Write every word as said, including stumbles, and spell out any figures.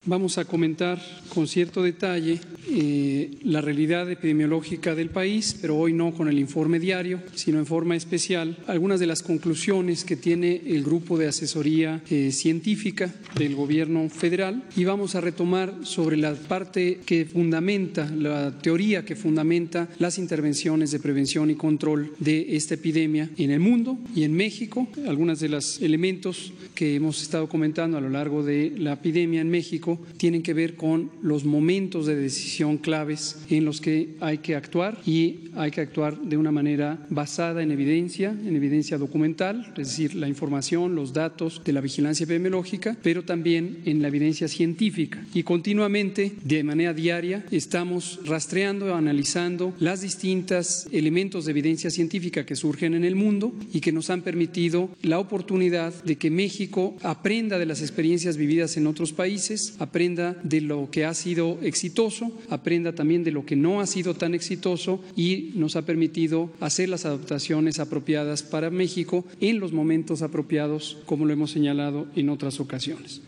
Vamos a comentar con cierto detalle eh, la realidad epidemiológica del país, pero hoy no con el informe diario, sino en forma especial algunas de las conclusiones que tiene el grupo de asesoría eh, científica del Gobierno federal, y vamos a retomar sobre la parte que fundamenta, la teoría que fundamenta las intervenciones de prevención y control de esta epidemia en el mundo y en México. Algunos de los elementos que hemos estado comentando a lo largo de la epidemia en México tienen que ver con los momentos de decisión claves en los que hay que actuar, y hay que actuar de una manera basada en evidencia, en evidencia documental, es decir, la información, los datos de la vigilancia epidemiológica, pero también en la evidencia científica. Y continuamente, de manera diaria, estamos rastreando, analizando las distintas elementos de evidencia científica que surgen en el mundo y que nos han permitido la oportunidad de que México aprenda de las experiencias vividas en otros países, aprenda de lo que ha sido exitoso, aprenda también de lo que no ha sido tan exitoso, y nos ha permitido hacer las adaptaciones apropiadas para México en los momentos apropiados, como lo hemos señalado en otras ocasiones.